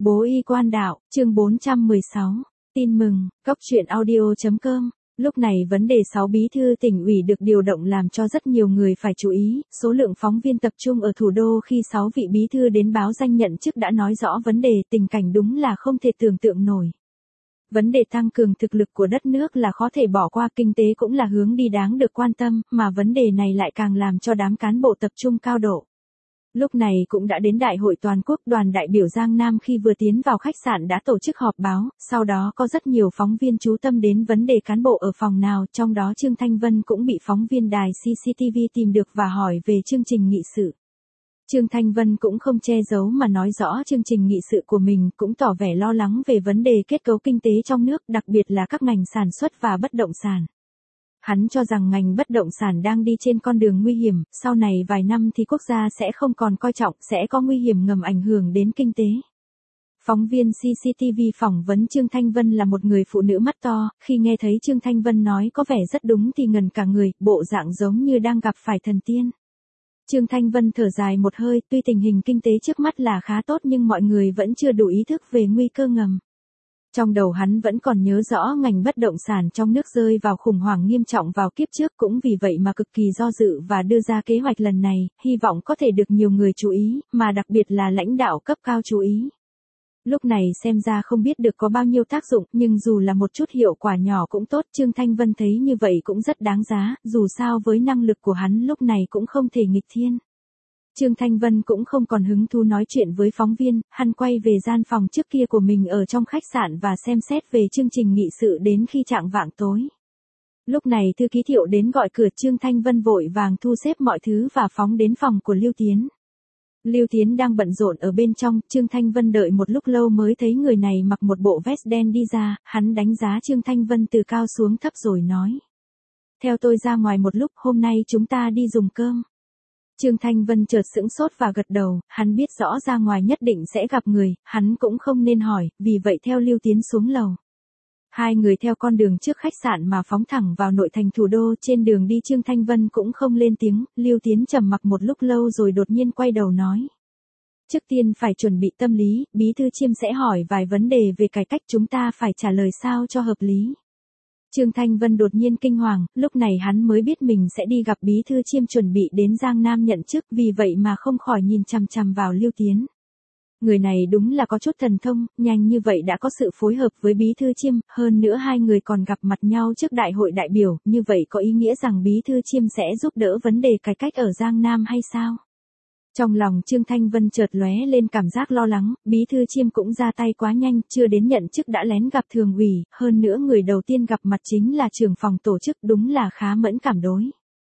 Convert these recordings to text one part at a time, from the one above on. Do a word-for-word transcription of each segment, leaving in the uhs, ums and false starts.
Bố y quan đạo, chương bốn trăm mười sáu. Tin mừng, Cóc truyện audio chấm com. Lúc này vấn đề sáu bí thư tỉnh ủy được điều động làm cho rất nhiều người phải chú ý, số lượng phóng viên tập trung ở thủ đô khi sáu vị bí thư đến báo danh nhận chức đã nói rõ vấn đề, tình cảnh đúng là không thể tưởng tượng nổi. Vấn đề tăng cường thực lực của đất nước là khó thể bỏ qua, kinh tế cũng là hướng đi đáng được quan tâm, mà vấn đề này lại càng làm cho đám cán bộ tập trung cao độ. Lúc này cũng đã đến Đại hội Toàn quốc, đoàn đại biểu Giang Nam khi vừa tiến vào khách sạn đã tổ chức họp báo, sau đó có rất nhiều phóng viên chú tâm đến vấn đề cán bộ ở phòng nào, trong đó Trương Thanh Vân cũng bị phóng viên đài xê xê tê vê tìm được và hỏi về chương trình nghị sự. Trương Thanh Vân cũng không che giấu mà nói rõ chương trình nghị sự của mình, cũng tỏ vẻ lo lắng về vấn đề kết cấu kinh tế trong nước, đặc biệt là các ngành sản xuất và bất động sản. Hắn cho rằng ngành bất động sản đang đi trên con đường nguy hiểm, sau này vài năm thì quốc gia sẽ không còn coi trọng, sẽ có nguy hiểm ngầm ảnh hưởng đến kinh tế. Phóng viên xê xê tê vê phỏng vấn Trương Thanh Vân là một người phụ nữ mắt to, khi nghe thấy Trương Thanh Vân nói có vẻ rất đúng thì ngần cả người, bộ dạng giống như đang gặp phải thần tiên. Trương Thanh Vân thở dài một hơi, tuy tình hình kinh tế trước mắt là khá tốt nhưng mọi người vẫn chưa đủ ý thức về nguy cơ ngầm. Trong đầu hắn vẫn còn nhớ rõ ngành bất động sản trong nước rơi vào khủng hoảng nghiêm trọng vào kiếp trước, cũng vì vậy mà cực kỳ do dự và đưa ra kế hoạch lần này, hy vọng có thể được nhiều người chú ý, mà đặc biệt là lãnh đạo cấp cao chú ý. Lúc này xem ra không biết được có bao nhiêu tác dụng, nhưng dù là một chút hiệu quả nhỏ cũng tốt, Trương Thanh Vân thấy như vậy cũng rất đáng giá, dù sao với năng lực của hắn lúc này cũng không thể nghịch thiên. Trương Thanh Vân cũng không còn hứng thú nói chuyện với phóng viên, hắn quay về gian phòng trước kia của mình ở trong khách sạn và xem xét về chương trình nghị sự đến khi chạng vạng tối. Lúc này thư ký Thiệu đến gọi cửa, Trương Thanh Vân vội vàng thu xếp mọi thứ và phóng đến phòng của Lưu Tiến. Lưu Tiến đang bận rộn ở bên trong, Trương Thanh Vân đợi một lúc lâu mới thấy người này mặc một bộ vest đen đi ra, hắn đánh giá Trương Thanh Vân từ cao xuống thấp rồi nói. Theo tôi ra ngoài một lúc, hôm nay chúng ta đi dùng cơm. Trương Thanh Vân chợt sững sốt và gật đầu, hắn biết rõ ra ngoài nhất định sẽ gặp người, hắn cũng không nên hỏi, vì vậy theo Lưu Tiến xuống lầu. Hai người theo con đường trước khách sạn mà phóng thẳng vào nội thành thủ đô, trên đường đi Trương Thanh Vân cũng không lên tiếng, Lưu Tiến trầm mặc một lúc lâu rồi đột nhiên quay đầu nói. Trước tiên phải chuẩn bị tâm lý, Bí thư Chiêm sẽ hỏi vài vấn đề về cải cách, chúng ta phải trả lời sao cho hợp lý. Trương Thanh Vân đột nhiên kinh hoàng, lúc này hắn mới biết mình sẽ đi gặp Bí thư Chiêm chuẩn bị đến Giang Nam nhận chức, vì vậy mà không khỏi nhìn chằm chằm vào Lưu Tiến. Người này đúng là có chút thần thông, nhanh như vậy đã có sự phối hợp với Bí thư Chiêm, hơn nữa hai người còn gặp mặt nhau trước đại hội đại biểu, như vậy có ý nghĩa rằng Bí thư Chiêm sẽ giúp đỡ vấn đề cải cách ở Giang Nam hay sao? Trong lòng Trương Thanh Vân chợt lóe lên cảm giác lo lắng, Bí thư Chiêm cũng ra tay quá nhanh, chưa đến nhận chức đã lén gặp thường ủy, hơn nữa người đầu tiên gặp mặt chính là trưởng phòng tổ chức, đúng là khá mẫn cảm đối.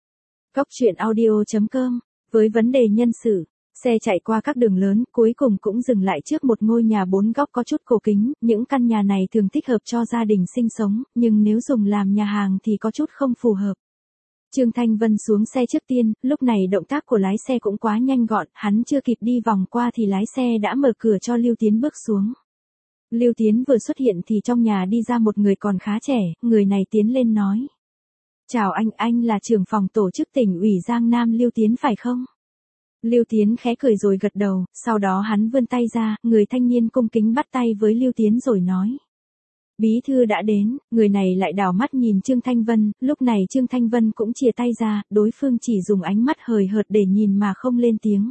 Cóc truyện audio chấm com, với vấn đề nhân sự, xe chạy qua các đường lớn, cuối cùng cũng dừng lại trước một ngôi nhà bốn góc có chút cổ kính, những căn nhà này thường thích hợp cho gia đình sinh sống, nhưng nếu dùng làm nhà hàng thì có chút không phù hợp. Trương Thanh Vân xuống xe trước tiên, lúc này động tác của lái xe cũng quá nhanh gọn, hắn chưa kịp đi vòng qua thì lái xe đã mở cửa cho Lưu Tiến bước xuống. Lưu Tiến vừa xuất hiện thì trong nhà đi ra một người còn khá trẻ, người này tiến lên nói. Chào anh, anh là trưởng phòng tổ chức tỉnh ủy Giang Nam Lưu Tiến phải không? Lưu Tiến khẽ cười rồi gật đầu, sau đó hắn vươn tay ra, người thanh niên cung kính bắt tay với Lưu Tiến rồi nói. Bí thư đã đến, người này lại đảo mắt nhìn Trương Thanh Vân, lúc này Trương Thanh Vân cũng chìa tay ra, đối phương chỉ dùng ánh mắt hời hợt để nhìn mà không lên tiếng.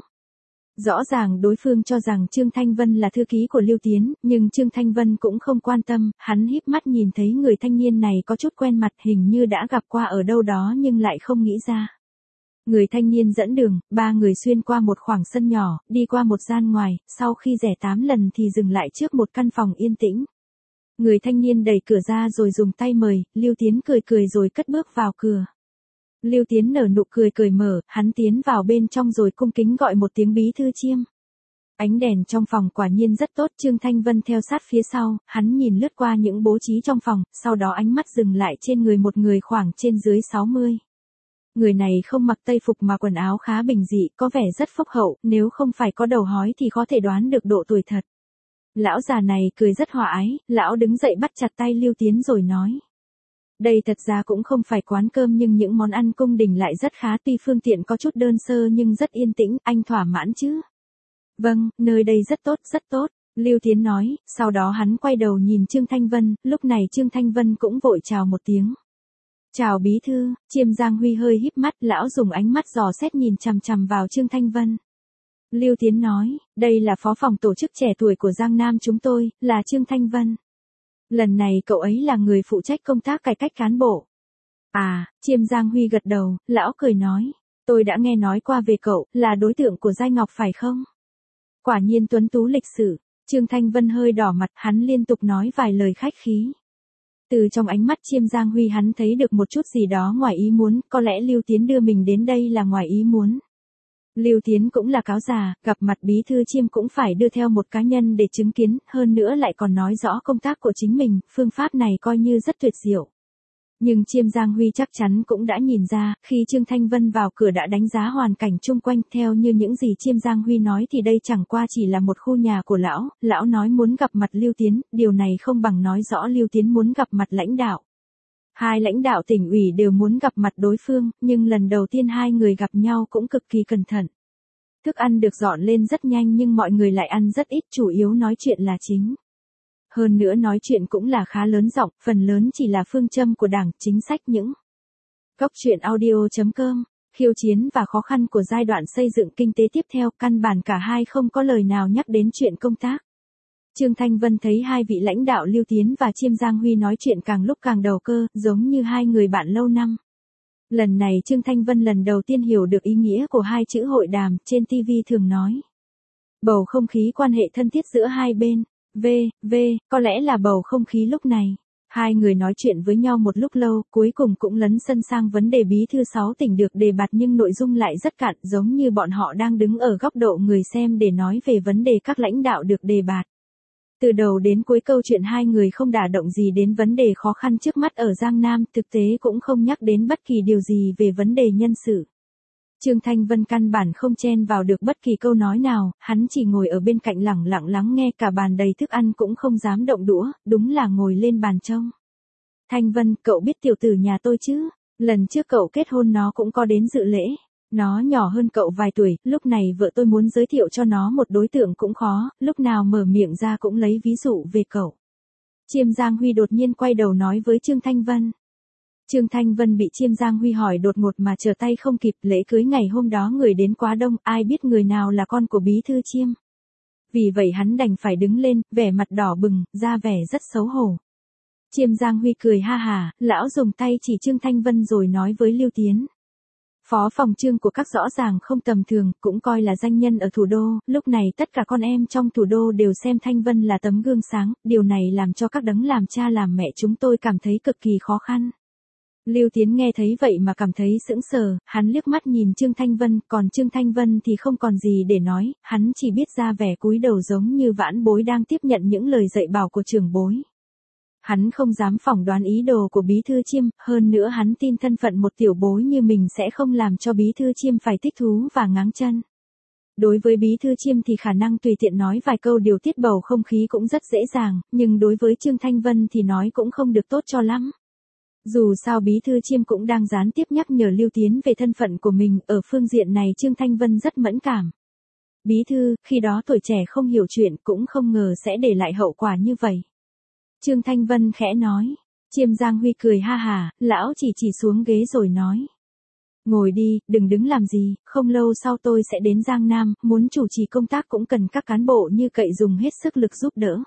Rõ ràng đối phương cho rằng Trương Thanh Vân là thư ký của Lưu Tiến, nhưng Trương Thanh Vân cũng không quan tâm, hắn híp mắt nhìn thấy người thanh niên này có chút quen mặt, hình như đã gặp qua ở đâu đó nhưng lại không nghĩ ra. Người thanh niên dẫn đường, ba người xuyên qua một khoảng sân nhỏ, đi qua một gian ngoài, sau khi rẽ tám lần thì dừng lại trước một căn phòng yên tĩnh. Người thanh niên đẩy cửa ra rồi dùng tay mời, Lưu Tiến cười cười rồi cất bước vào cửa. Lưu Tiến nở nụ cười cười mở, hắn tiến vào bên trong rồi cung kính gọi một tiếng Bí thư Chiêm. Ánh đèn trong phòng quả nhiên rất tốt, Trương Thanh Vân theo sát phía sau, hắn nhìn lướt qua những bố trí trong phòng, sau đó ánh mắt dừng lại trên người một người khoảng trên dưới sáu mươi. Người này không mặc tây phục mà quần áo khá bình dị, có vẻ rất phúc hậu, nếu không phải có đầu hói thì có thể đoán được độ tuổi thật. Lão già này cười rất hòa ái, lão đứng dậy bắt chặt tay Lưu Tiến rồi nói. Đây thật ra cũng không phải quán cơm nhưng những món ăn cung đình lại rất khá, tuy phương tiện có chút đơn sơ nhưng rất yên tĩnh, anh thỏa mãn chứ? Vâng, nơi đây rất tốt, rất tốt. Lưu Tiến nói, sau đó hắn quay đầu nhìn Trương Thanh Vân, lúc này Trương Thanh Vân cũng vội chào một tiếng. Chào bí thư, Chiêm Giang Huy hơi híp mắt, lão dùng ánh mắt dò xét nhìn chằm chằm vào Trương Thanh Vân. Lưu Tiến nói, đây là phó phòng tổ chức trẻ tuổi của Giang Nam chúng tôi, là Trương Thanh Vân. Lần này cậu ấy là người phụ trách công tác cải cách cán bộ. À, Chiêm Giang Huy gật đầu, lão cười nói, tôi đã nghe nói qua về cậu, là đối tượng của Giai Ngọc phải không? Quả nhiên tuấn tú lịch sự. Trương Thanh Vân hơi đỏ mặt, hắn liên tục nói vài lời khách khí. Từ trong ánh mắt Chiêm Giang Huy hắn thấy được một chút gì đó ngoài ý muốn, có lẽ Lưu Tiến đưa mình đến đây là ngoài ý muốn. Lưu Tiến cũng là cáo già, gặp mặt bí thư Chiêm cũng phải đưa theo một cá nhân để chứng kiến, hơn nữa lại còn nói rõ công tác của chính mình, phương pháp này coi như rất tuyệt diệu. Nhưng Chiêm Giang Huy chắc chắn cũng đã nhìn ra, khi Trương Thanh Vân vào cửa đã đánh giá hoàn cảnh chung quanh, theo như những gì Chiêm Giang Huy nói thì đây chẳng qua chỉ là một khu nhà của lão, lão nói muốn gặp mặt Lưu Tiến, điều này không bằng nói rõ Lưu Tiến muốn gặp mặt lãnh đạo. Hai lãnh đạo tỉnh ủy đều muốn gặp mặt đối phương, nhưng lần đầu tiên hai người gặp nhau cũng cực kỳ cẩn thận. Thức ăn được dọn lên rất nhanh nhưng mọi người lại ăn rất ít, chủ yếu nói chuyện là chính. Hơn nữa nói chuyện cũng là khá lớn giọng, phần lớn chỉ là phương châm của Đảng, chính sách những. Góc truyện audio chấm com, khiêu chiến và khó khăn của giai đoạn xây dựng kinh tế tiếp theo, căn bản cả hai không có lời nào nhắc đến chuyện công tác. Trương Thanh Vân thấy hai vị lãnh đạo Lưu Tiến và Chiêm Giang Huy nói chuyện càng lúc càng đầu cơ, giống như hai người bạn lâu năm. Lần này Trương Thanh Vân lần đầu tiên hiểu được ý nghĩa của hai chữ hội đàm, trên ti vi thường nói. Bầu không khí quan hệ thân thiết giữa hai bên. V, V, có lẽ là bầu không khí lúc này. Hai người nói chuyện với nhau một lúc lâu, cuối cùng cũng lấn sân sang vấn đề bí thư sáu tỉnh được đề bạt nhưng nội dung lại rất cạn, giống như bọn họ đang đứng ở góc độ người xem để nói về vấn đề các lãnh đạo được đề bạt. Từ đầu đến cuối câu chuyện hai người không đả động gì đến vấn đề khó khăn trước mắt ở Giang Nam, thực tế cũng không nhắc đến bất kỳ điều gì về vấn đề nhân sự. Trương Thanh Vân căn bản không chen vào được bất kỳ câu nói nào, hắn chỉ ngồi ở bên cạnh lẳng lặng lắng nghe, cả bàn đầy thức ăn cũng không dám động đũa, đúng là ngồi lên bàn trông. Thanh Vân, cậu biết tiểu tử nhà tôi chứ? Lần trước cậu kết hôn nó cũng có đến dự lễ. Nó nhỏ hơn cậu vài tuổi, lúc này vợ tôi muốn giới thiệu cho nó một đối tượng cũng khó, lúc nào mở miệng ra cũng lấy ví dụ về cậu. Chiêm Giang Huy đột nhiên quay đầu nói với Trương Thanh Vân. Trương Thanh Vân bị Chiêm Giang Huy hỏi đột ngột mà trở tay không kịp, lễ cưới ngày hôm đó người đến quá đông, ai biết người nào là con của bí thư Chiêm. Vì vậy hắn đành phải đứng lên, vẻ mặt đỏ bừng, ra vẻ rất xấu hổ. Chiêm Giang Huy cười ha hà, lão dùng tay chỉ Trương Thanh Vân rồi nói với Lưu Tiến. Phó phòng Trương của các rõ ràng không tầm thường, cũng coi là danh nhân ở thủ đô, lúc này tất cả con em trong thủ đô đều xem Thanh Vân là tấm gương sáng, điều này làm cho các đấng làm cha làm mẹ chúng tôi cảm thấy cực kỳ khó khăn. Lưu Tiến nghe thấy vậy mà cảm thấy sững sờ, hắn liếc mắt nhìn Trương Thanh Vân, còn Trương Thanh Vân thì không còn gì để nói, hắn chỉ biết ra vẻ cúi đầu giống như vãn bối đang tiếp nhận những lời dạy bảo của trưởng bối. Hắn không dám phỏng đoán ý đồ của bí thư Chiêm, hơn nữa hắn tin thân phận một tiểu bối như mình sẽ không làm cho bí thư Chiêm phải thích thú và ngáng chân. Đối với bí thư Chiêm thì khả năng tùy tiện nói vài câu điều tiết bầu không khí cũng rất dễ dàng, nhưng đối với Trương Thanh Vân thì nói cũng không được tốt cho lắm. Dù sao bí thư Chiêm cũng đang gián tiếp nhắc nhở Lưu Tiến về thân phận của mình, ở phương diện này Trương Thanh Vân rất mẫn cảm. Bí thư, khi đó tuổi trẻ không hiểu chuyện cũng không ngờ sẽ để lại hậu quả như vậy. Trương Thanh Vân khẽ nói. Chiêm Giang Huy cười ha hà, lão chỉ chỉ xuống ghế rồi nói. Ngồi đi, đừng đứng làm gì, không lâu sau tôi sẽ đến Giang Nam, muốn chủ trì công tác cũng cần các cán bộ như cậy dùng hết sức lực giúp đỡ.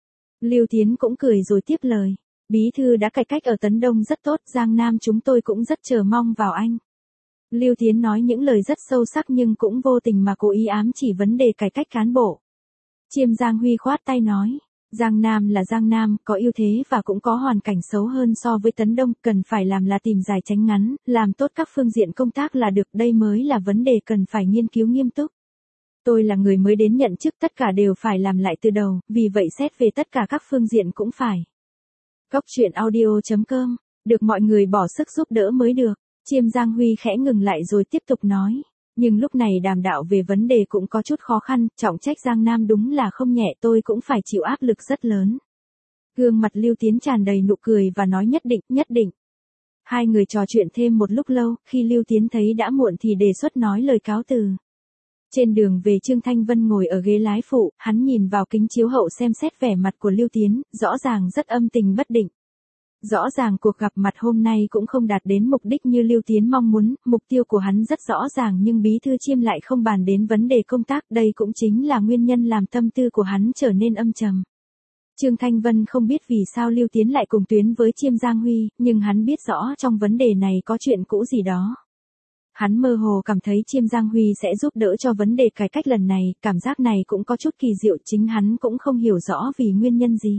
Lưu Tiến cũng cười rồi tiếp lời. Bí thư đã cải cách ở Tấn Đông rất tốt, Giang Nam chúng tôi cũng rất chờ mong vào anh. Lưu Tiến nói những lời rất sâu sắc nhưng cũng vô tình mà cố ý ám chỉ vấn đề cải cách cán bộ. Chiêm Giang Huy khoát tay nói. Giang Nam là Giang Nam, có ưu thế và cũng có hoàn cảnh xấu hơn so với Tấn Đông, cần phải làm là tìm dài tránh ngắn, làm tốt các phương diện công tác là được, đây mới là vấn đề cần phải nghiên cứu nghiêm túc. Tôi là người mới đến nhận chức, tất cả đều phải làm lại từ đầu, vì vậy xét về tất cả các phương diện cũng phải. Góc truyện audio chấm com, được mọi người bỏ sức giúp đỡ mới được. Chiêm Giang Huy khẽ ngừng lại rồi tiếp tục nói. Nhưng lúc này đàm đạo về vấn đề cũng có chút khó khăn, trọng trách Giang Nam đúng là không nhẹ, tôi cũng phải chịu áp lực rất lớn. Gương mặt Lưu Tiến tràn đầy nụ cười và nói nhất định, nhất định. Hai người trò chuyện thêm một lúc lâu, khi Lưu Tiến thấy đã muộn thì đề xuất nói lời cáo từ. Trên đường về Trương Thanh Vân ngồi ở ghế lái phụ, hắn nhìn vào kính chiếu hậu xem xét vẻ mặt của Lưu Tiến, rõ ràng rất âm tình bất định. Rõ ràng cuộc gặp mặt hôm nay cũng không đạt đến mục đích như Lưu Tiến mong muốn, mục tiêu của hắn rất rõ ràng nhưng Bí Thư Chiêm lại không bàn đến vấn đề công tác, đây cũng chính là nguyên nhân làm tâm tư của hắn trở nên âm trầm. Trương Thanh Vân không biết vì sao Lưu Tiến lại cùng tuyến với Chiêm Giang Huy, nhưng hắn biết rõ trong vấn đề này có chuyện cũ gì đó. Hắn mơ hồ cảm thấy Chiêm Giang Huy sẽ giúp đỡ cho vấn đề cải cách lần này, cảm giác này cũng có chút kỳ diệu, chính hắn cũng không hiểu rõ vì nguyên nhân gì.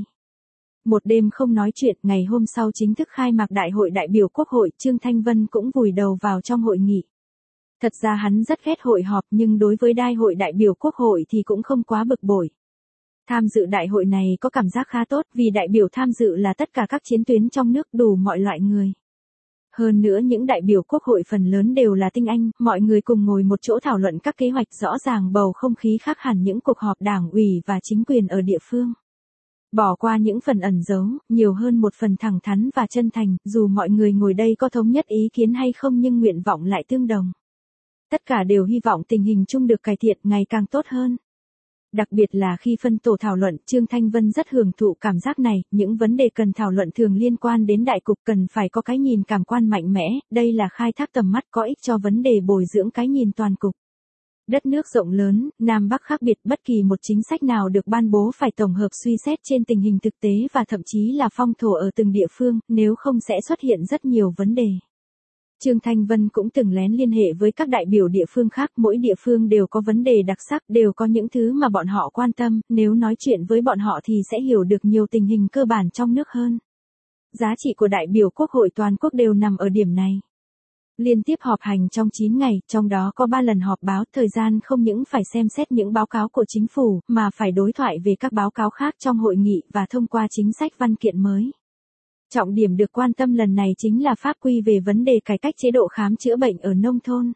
Một đêm không nói chuyện, ngày hôm sau chính thức khai mạc Đại hội đại biểu Quốc hội, Trương Thanh Vân cũng vùi đầu vào trong hội nghị. Thật ra hắn rất ghét hội họp nhưng đối với Đại hội đại biểu Quốc hội thì cũng không quá bực bội. Tham dự đại hội này có cảm giác khá tốt vì đại biểu tham dự là tất cả các chiến tuyến trong nước, đủ mọi loại người. Hơn nữa những đại biểu Quốc hội phần lớn đều là tinh anh, mọi người cùng ngồi một chỗ thảo luận các kế hoạch, rõ ràng bầu không khí khác hẳn những cuộc họp đảng ủy và chính quyền ở địa phương. Bỏ qua những phần ẩn giấu, nhiều hơn một phần thẳng thắn và chân thành, dù mọi người ngồi đây có thống nhất ý kiến hay không nhưng nguyện vọng lại tương đồng. Tất cả đều hy vọng tình hình chung được cải thiện ngày càng tốt hơn. Đặc biệt là khi phân tổ thảo luận, Trương Thanh Vân rất hưởng thụ cảm giác này, những vấn đề cần thảo luận thường liên quan đến đại cục, cần phải có cái nhìn cảm quan mạnh mẽ, đây là khai thác tầm mắt có ích cho vấn đề bồi dưỡng cái nhìn toàn cục. Đất nước rộng lớn, Nam Bắc khác biệt, bất kỳ một chính sách nào được ban bố phải tổng hợp suy xét trên tình hình thực tế và thậm chí là phong thổ ở từng địa phương, nếu không sẽ xuất hiện rất nhiều vấn đề. Trương Thanh Vân cũng từng lén liên hệ với các đại biểu địa phương khác, mỗi địa phương đều có vấn đề đặc sắc, đều có những thứ mà bọn họ quan tâm, nếu nói chuyện với bọn họ thì sẽ hiểu được nhiều tình hình cơ bản trong nước hơn. Giá trị của đại biểu Quốc hội toàn quốc đều nằm ở điểm này. Liên tiếp họp hành trong chín ngày, trong đó có ba lần họp báo, thời gian không những phải xem xét những báo cáo của chính phủ, mà phải đối thoại về các báo cáo khác trong hội nghị và thông qua chính sách văn kiện mới. Trọng điểm được quan tâm lần này chính là pháp quy về vấn đề cải cách chế độ khám chữa bệnh ở nông thôn.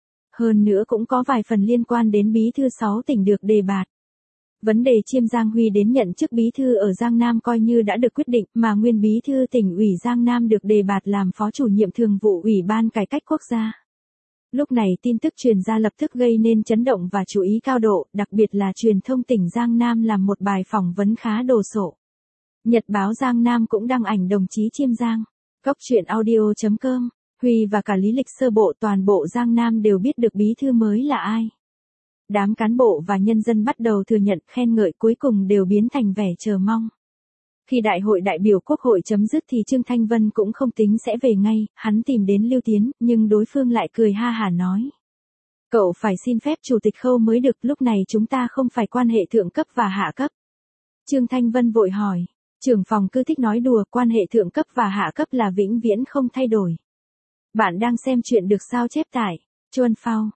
Hơn nữa cũng có vài phần liên quan đến Bí thư sáu tỉnh được đề bạt. Vấn đề Chiêm Giang Huy đến nhận chức bí thư ở Giang Nam coi như đã được quyết định, mà nguyên bí thư tỉnh ủy Giang Nam được đề bạt làm phó chủ nhiệm thường vụ Ủy ban Cải cách Quốc gia. Lúc này tin tức truyền ra lập tức gây nên chấn động và chú ý cao độ, đặc biệt là truyền thông tỉnh Giang Nam làm một bài phỏng vấn khá đồ sộ. Nhật báo Giang Nam cũng đăng ảnh đồng chí Chiêm Giang. Góc truyện audio chấm com, Huy và cả lý lịch sơ bộ toàn bộ Giang Nam đều biết được bí thư mới là ai. Đám cán bộ và nhân dân bắt đầu thừa nhận, khen ngợi, cuối cùng đều biến thành vẻ chờ mong. Khi đại hội đại biểu Quốc hội chấm dứt thì Trương Thanh Vân cũng không tính sẽ về ngay, hắn tìm đến Lưu Tiến, nhưng đối phương lại cười ha hả nói. Cậu phải xin phép chủ tịch Khâu mới được, lúc này chúng ta không phải quan hệ thượng cấp và hạ cấp. Trương Thanh Vân vội hỏi, trưởng phòng cứ thích nói đùa, quan hệ thượng cấp và hạ cấp là vĩnh viễn không thay đổi. Bạn đang xem chuyện được sao chép tải. Chuan Phao,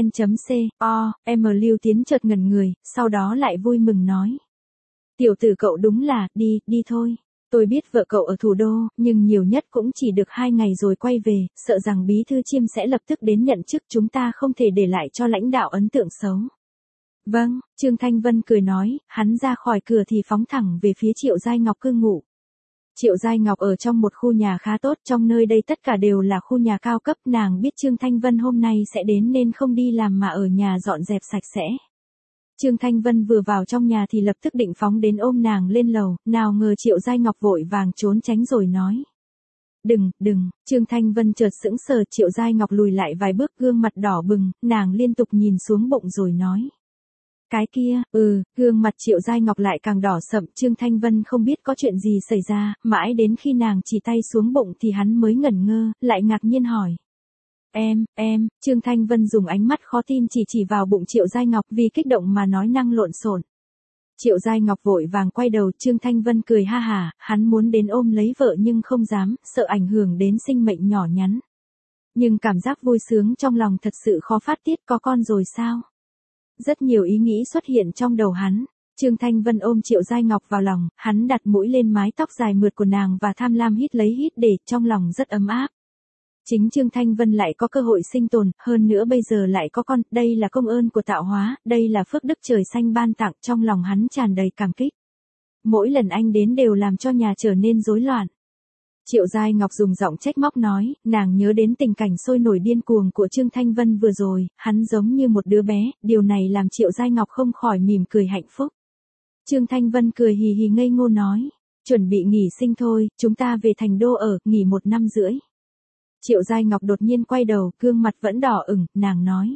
vn.co, em Lưu Tiến chợt ngẩn người, sau đó lại vui mừng nói. Tiểu tử cậu đúng là, đi, đi thôi. Tôi biết vợ cậu ở thủ đô, nhưng nhiều nhất cũng chỉ được hai ngày rồi quay về, sợ rằng bí thư Chiêm sẽ lập tức đến nhận chức, chúng ta không thể để lại cho lãnh đạo ấn tượng xấu. Vâng, Trương Thanh Vân cười nói, hắn ra khỏi cửa thì phóng thẳng về phía Triệu Giai Ngọc cư ngụ. Triệu Giai Ngọc ở trong một khu nhà khá tốt, trong nơi đây tất cả đều là khu nhà cao cấp, nàng biết Trương Thanh Vân hôm nay sẽ đến nên không đi làm mà ở nhà dọn dẹp sạch sẽ. Trương Thanh Vân vừa vào trong nhà thì lập tức định phóng đến ôm nàng lên lầu, nào ngờ Triệu Giai Ngọc vội vàng trốn tránh rồi nói. Đừng, đừng, Trương Thanh Vân chợt sững sờ, Triệu Giai Ngọc lùi lại vài bước, gương mặt đỏ bừng, nàng liên tục nhìn xuống bụng rồi nói. Cái kia, ừ, gương mặt Triệu Giai Ngọc lại càng đỏ sậm, Trương Thanh Vân không biết có chuyện gì xảy ra, mãi đến khi nàng chỉ tay xuống bụng thì hắn mới ngẩn ngơ, lại ngạc nhiên hỏi. Em, em, Trương Thanh Vân dùng ánh mắt khó tin chỉ chỉ vào bụng Triệu Giai Ngọc vì kích động mà nói năng lộn xộn. Triệu Giai Ngọc vội vàng quay đầu, Trương Thanh Vân cười ha hả, hắn muốn đến ôm lấy vợ nhưng không dám, sợ ảnh hưởng đến sinh mệnh nhỏ nhắn. Nhưng cảm giác vui sướng trong lòng thật sự khó phát tiết, có con rồi sao? Rất nhiều ý nghĩ xuất hiện trong đầu hắn. Trương Thanh Vân ôm Triệu Giai Ngọc vào lòng, hắn đặt mũi lên mái tóc dài mượt của nàng và tham lam hít lấy hít để, trong lòng rất ấm áp. Chính Trương Thanh Vân lại có cơ hội sinh tồn, hơn nữa bây giờ lại có con, đây là công ơn của tạo hóa, đây là phước đức trời xanh ban tặng, trong lòng hắn tràn đầy cảm kích. Mỗi lần anh đến đều làm cho nhà trở nên rối loạn. Triệu Giai Ngọc dùng giọng trách móc nói, nàng nhớ đến tình cảnh sôi nổi điên cuồng của Trương Thanh Vân vừa rồi, hắn giống như một đứa bé, điều này làm Triệu Giai Ngọc không khỏi mỉm cười hạnh phúc. Trương Thanh Vân cười hì hì ngây ngô nói, chuẩn bị nghỉ sinh thôi, chúng ta về thành đô ở, nghỉ một năm rưỡi. Triệu Giai Ngọc đột nhiên quay đầu, gương mặt vẫn đỏ ửng, nàng nói.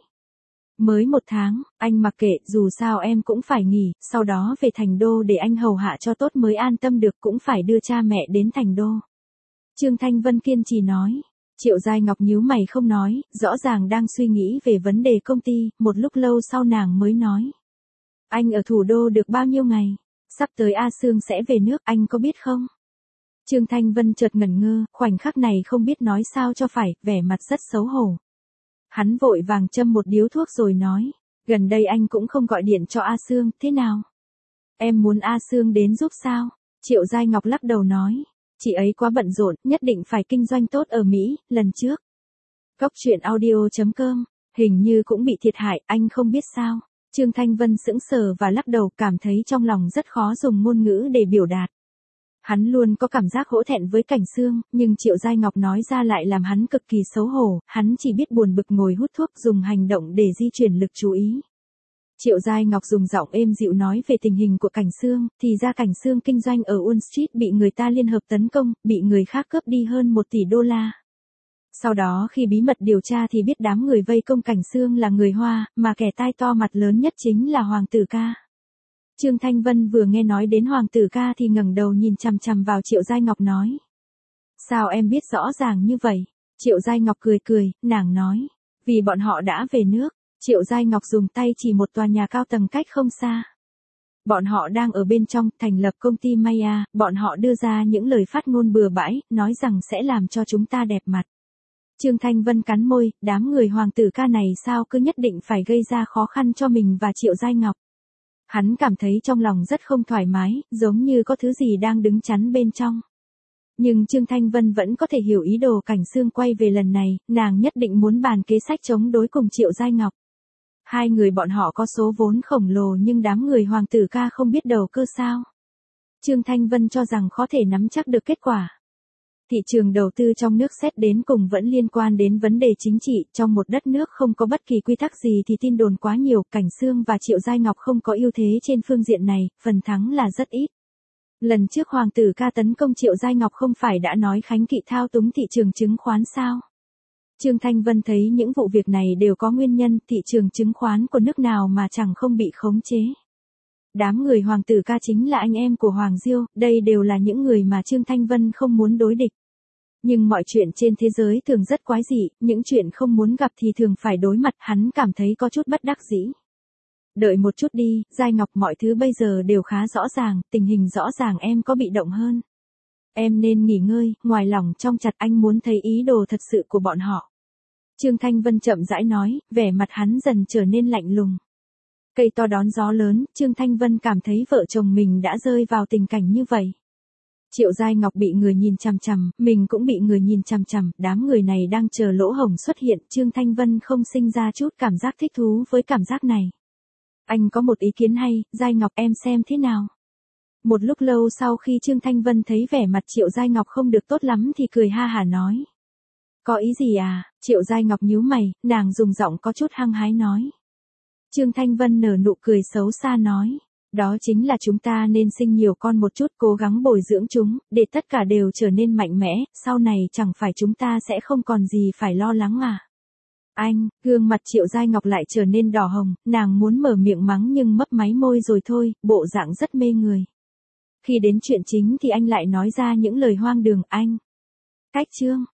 Mới một tháng, anh mặc kệ, dù sao em cũng phải nghỉ, sau đó về thành đô để anh hầu hạ cho tốt mới an tâm được, cũng phải đưa cha mẹ đến thành đô. Trương Thanh Vân kiên trì nói. Triệu Giai Ngọc nhíu mày không nói, rõ ràng đang suy nghĩ về vấn đề công ty, một lúc lâu sau nàng mới nói. Anh ở thủ đô được bao nhiêu ngày? Sắp tới A Sương sẽ về nước, anh có biết không? Trương Thanh Vân chợt ngẩn ngơ, khoảnh khắc này không biết nói sao cho phải, vẻ mặt rất xấu hổ. Hắn vội vàng châm một điếu thuốc rồi nói, gần đây anh cũng không gọi điện cho A Sương, thế nào? Em muốn A Sương đến giúp sao? Triệu Giai Ngọc lắc đầu nói, chị ấy quá bận rộn, nhất định phải kinh doanh tốt ở Mỹ, lần trước. Góc truyện audio chấm com, hình như cũng bị thiệt hại, anh không biết sao? Trương Thanh Vân sững sờ và lắc đầu, cảm thấy trong lòng rất khó dùng ngôn ngữ để biểu đạt. Hắn luôn có cảm giác hổ thẹn với Cảnh Sương, nhưng Triệu Giai Ngọc nói ra lại làm hắn cực kỳ xấu hổ, hắn chỉ biết buồn bực ngồi hút thuốc, dùng hành động để di chuyển lực chú ý. Triệu Giai Ngọc dùng giọng êm dịu nói về tình hình của Cảnh Sương, thì ra Cảnh Sương kinh doanh ở Wall Street bị người ta liên hợp tấn công, bị người khác cướp đi hơn một tỷ đô la. Sau đó khi bí mật điều tra thì biết đám người vây công Cảnh Sương là người Hoa, mà kẻ tai to mặt lớn nhất chính là Hoàng tử ca. Trương Thanh Vân vừa nghe nói đến Hoàng tử ca thì ngẩng đầu nhìn chằm chằm vào Triệu Giai Ngọc nói. Sao em biết rõ ràng như vậy? Triệu Giai Ngọc cười cười, nàng nói. Vì bọn họ đã về nước. Triệu Giai Ngọc dùng tay chỉ một tòa nhà cao tầng cách không xa. Bọn họ đang ở bên trong, thành lập công ty Maya, bọn họ đưa ra những lời phát ngôn bừa bãi, nói rằng sẽ làm cho chúng ta đẹp mặt. Trương Thanh Vân cắn môi, đám người Hoàng tử ca này sao cứ nhất định phải gây ra khó khăn cho mình và Triệu Giai Ngọc. Hắn cảm thấy trong lòng rất không thoải mái, giống như có thứ gì đang đứng chắn bên trong. Nhưng Trương Thanh Vân vẫn có thể hiểu ý đồ Cảnh Sương quay về lần này, nàng nhất định muốn bàn kế sách chống đối cùng Triệu Giai Ngọc. Hai người bọn họ có số vốn khổng lồ nhưng đám người Hoàng tử ca không biết đầu cơ sao. Trương Thanh Vân cho rằng khó thể nắm chắc được kết quả. Thị trường đầu tư trong nước xét đến cùng vẫn liên quan đến vấn đề chính trị, trong một đất nước không có bất kỳ quy tắc gì thì tin đồn quá nhiều, Cảnh Sương và Triệu Giai Ngọc không có ưu thế trên phương diện này, phần thắng là rất ít. Lần trước Hoàng tử ca tấn công Triệu Giai Ngọc không phải đã nói Khánh Kỵ thao túng thị trường chứng khoán sao? Trương Thanh Vân thấy những vụ việc này đều có nguyên nhân, thị trường chứng khoán của nước nào mà chẳng không bị khống chế. Đám người Hoàng tử ca chính là anh em của Hoàng Diêu, đây đều là những người mà Trương Thanh Vân không muốn đối địch. Nhưng mọi chuyện trên thế giới thường rất quái dị, những chuyện không muốn gặp thì thường phải đối mặt, hắn cảm thấy có chút bất đắc dĩ. Đợi một chút đi, Giai Ngọc, mọi thứ bây giờ đều khá rõ ràng, tình hình rõ ràng em có bị động hơn. Em nên nghỉ ngơi, ngoài lòng trong chặt, anh muốn thấy ý đồ thật sự của bọn họ. Trương Thanh Vân chậm rãi nói, vẻ mặt hắn dần trở nên lạnh lùng. Cây to đón gió lớn, Trương Thanh Vân cảm thấy vợ chồng mình đã rơi vào tình cảnh như vậy. Triệu Giai Ngọc bị người nhìn chằm chằm, mình cũng bị người nhìn chằm chằm, đám người này đang chờ lỗ hổng xuất hiện, Trương Thanh Vân không sinh ra chút cảm giác thích thú với cảm giác này. Anh có một ý kiến hay, Giai Ngọc, em xem thế nào? Một lúc lâu sau khi Trương Thanh Vân thấy vẻ mặt Triệu Giai Ngọc không được tốt lắm thì cười ha hả nói. Có ý gì à? Triệu Giai Ngọc nhíu mày, nàng dùng giọng có chút hăng hái nói. Trương Thanh Vân nở nụ cười xấu xa nói. Đó chính là chúng ta nên sinh nhiều con một chút, cố gắng bồi dưỡng chúng, để tất cả đều trở nên mạnh mẽ, sau này chẳng phải chúng ta sẽ không còn gì phải lo lắng à. Anh, gương mặt Triệu Giai Ngọc lại trở nên đỏ hồng, nàng muốn mở miệng mắng nhưng mấp máy môi rồi thôi, bộ dạng rất mê người. Khi đến chuyện chính thì anh lại nói ra những lời hoang đường, anh. Cách chương.